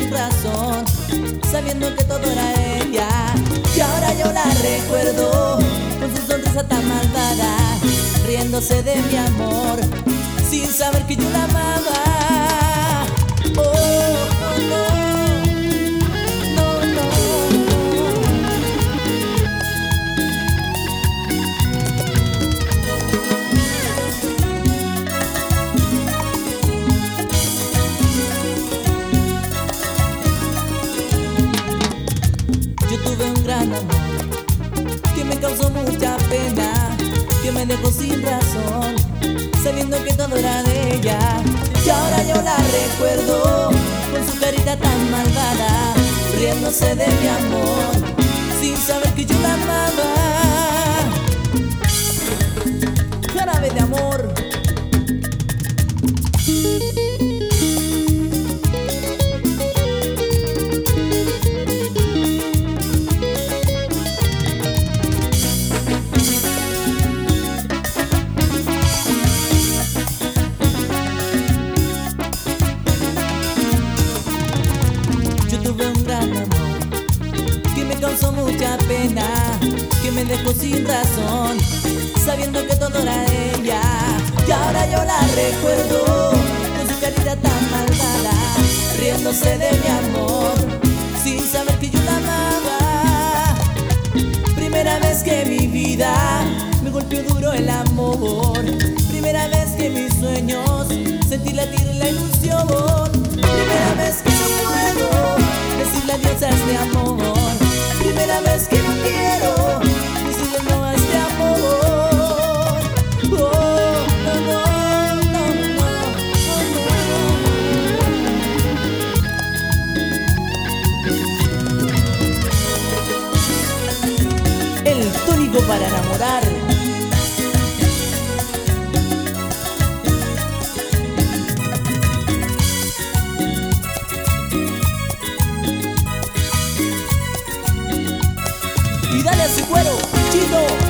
sin razón, sabiendo que todo era ella. Y ahora yo la recuerdo con su sonrisa tan malvada, riéndose de mi amor, sin saber que yo la amaba. Oh, oh, no. Yo tuve un gran amor que me causó mucha pena, que me dejó sin razón, sabiendo que todo era de ella. Y ahora yo la recuerdo con su carita tan malvada, riéndose de mi amor, sin saber que yo la amaba. Jarabe de amor. Causó mucha pena, que me dejó sin razón, sabiendo que todo era ella. Y ahora yo la recuerdo con su carita tan malvada, riéndose de mi amor, sin saber que yo la amaba. Primera vez que mi vida me golpeó duro el amor, primera vez que mis sueños sentí latir la ilusión, primera vez que no puedo decirle adiós a este amor, primera vez que no quiero decirle no a este amor. Oh, no, no, no, no, no. El tónico para enamorar. Y dale a su cuero, chido.